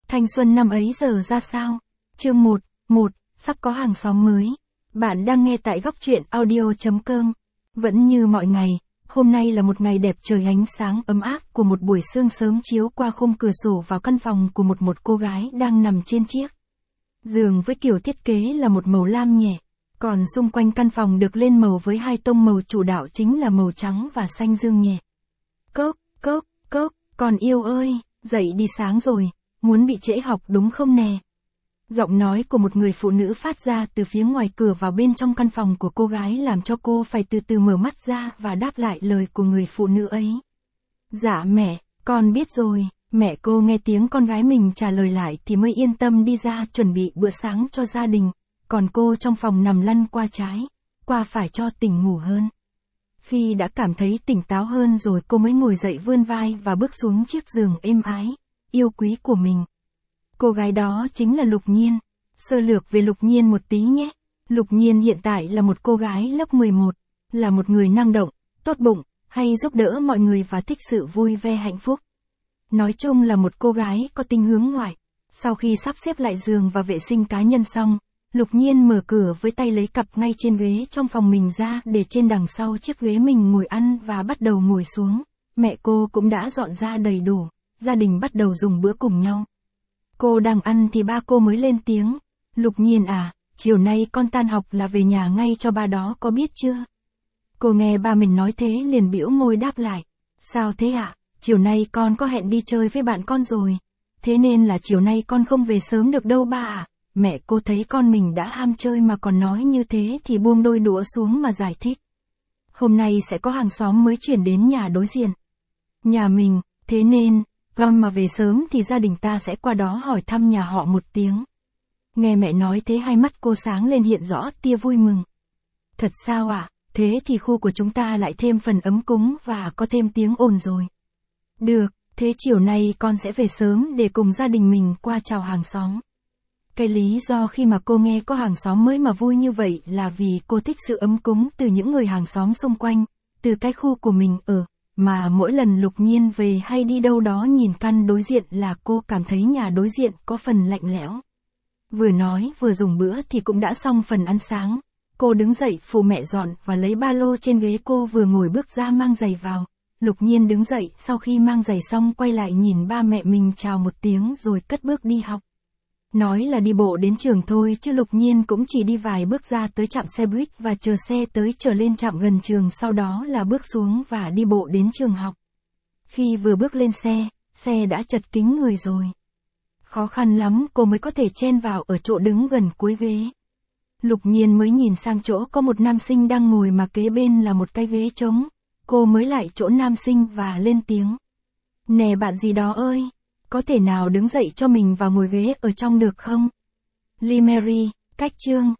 Thanh xuân năm ấy giờ ra sao? Chương 1, sắp có hàng xóm mới. Bạn đang nghe tại góc truyện audio.com. Vẫn như mọi ngày, hôm nay là một ngày đẹp trời ánh sáng ấm áp của một buổi sương sớm chiếu qua khung cửa sổ vào căn phòng của một cô gái đang nằm trên chiếc giường với kiểu thiết kế là một màu lam nhẹ. Còn xung quanh căn phòng được lên màu với hai tông màu chủ đạo chính là màu trắng và xanh dương nhẹ. Cốc, con yêu ơi, dậy đi sáng rồi, muốn bị trễ học đúng không nè? Giọng nói của một người phụ nữ phát ra từ phía ngoài cửa vào bên trong căn phòng của cô gái làm cho cô phải từ từ mở mắt ra và đáp lại lời của người phụ nữ ấy. Dạ mẹ, con biết rồi. Mẹ cô nghe tiếng con gái mình trả lời lại thì mới yên tâm đi ra chuẩn bị bữa sáng cho gia đình, còn cô trong phòng nằm lăn qua trái, qua phải cho tỉnh ngủ hơn. Khi đã cảm thấy tỉnh táo hơn rồi cô mới ngồi dậy vươn vai và bước xuống chiếc giường êm ái, yêu quý của mình. Cô gái đó chính là Lục Nhiên. Sơ lược về Lục Nhiên một tí nhé. Lục Nhiên hiện tại là một cô gái lớp 11, là một người năng động, tốt bụng, hay giúp đỡ mọi người và thích sự vui vẻ hạnh phúc. Nói chung là một cô gái có tính hướng ngoại. Sau khi sắp xếp lại giường và vệ sinh cá nhân xong, Lục Nhiên mở cửa với tay lấy cặp ngay trên ghế trong phòng mình ra để trên đằng sau chiếc ghế mình ngồi ăn và bắt đầu ngồi xuống. Mẹ cô cũng đã dọn ra đầy đủ, gia đình bắt đầu dùng bữa cùng nhau. Cô đang ăn thì ba cô mới lên tiếng. Lục Nhiên à, chiều nay con tan học là về nhà ngay cho ba đó có biết chưa? Cô nghe ba mình nói thế liền bĩu môi đáp lại. Sao thế ạ? Chiều nay con có hẹn đi chơi với bạn con rồi. Thế nên là chiều nay con không về sớm được đâu ba ạ. Mẹ cô thấy con mình đã ham chơi mà còn nói như thế thì buông đôi đũa xuống mà giải thích. Hôm nay sẽ có hàng xóm mới chuyển đến nhà đối diện. Nhà mình, thế nên, mà về sớm thì gia đình ta sẽ qua đó hỏi thăm nhà họ một tiếng. Nghe mẹ nói thế hai mắt cô sáng lên hiện rõ tia vui mừng. Thật sao ạ? Thế thì khu của chúng ta lại thêm phần ấm cúng và có thêm tiếng ồn rồi. Được, thế chiều nay con sẽ về sớm để cùng gia đình mình qua chào hàng xóm. Cái lý do khi mà cô nghe có hàng xóm mới mà vui như vậy là vì cô thích sự ấm cúng từ những người hàng xóm xung quanh, từ cái khu của mình ở, mà mỗi lần Lục Nhiên về hay đi đâu đó nhìn căn đối diện là cô cảm thấy nhà đối diện có phần lạnh lẽo. Vừa nói vừa dùng bữa thì cũng đã xong phần ăn sáng. Cô đứng dậy phụ mẹ dọn và lấy ba lô trên ghế cô vừa ngồi bước ra mang giày vào. Lục Nhiên đứng dậy sau khi mang giày xong quay lại nhìn ba mẹ mình chào một tiếng rồi cất bước đi học. Nói là đi bộ đến trường thôi chứ Lục Nhiên cũng chỉ đi vài bước ra tới trạm xe buýt và chờ xe tới trở lên trạm gần trường sau đó là bước xuống và đi bộ đến trường học. Khi vừa bước lên xe đã chật kín người rồi. Khó khăn lắm cô mới có thể chen vào ở chỗ đứng gần cuối ghế. Lục Nhiên mới nhìn sang chỗ có một nam sinh đang ngồi mà kế bên là một cái ghế trống. Cô mới lại chỗ nam sinh và lên tiếng. Nè bạn gì đó ơi, có thể nào đứng dậy cho mình vào ngồi ghế ở trong được không? Lee Mary, cách chương.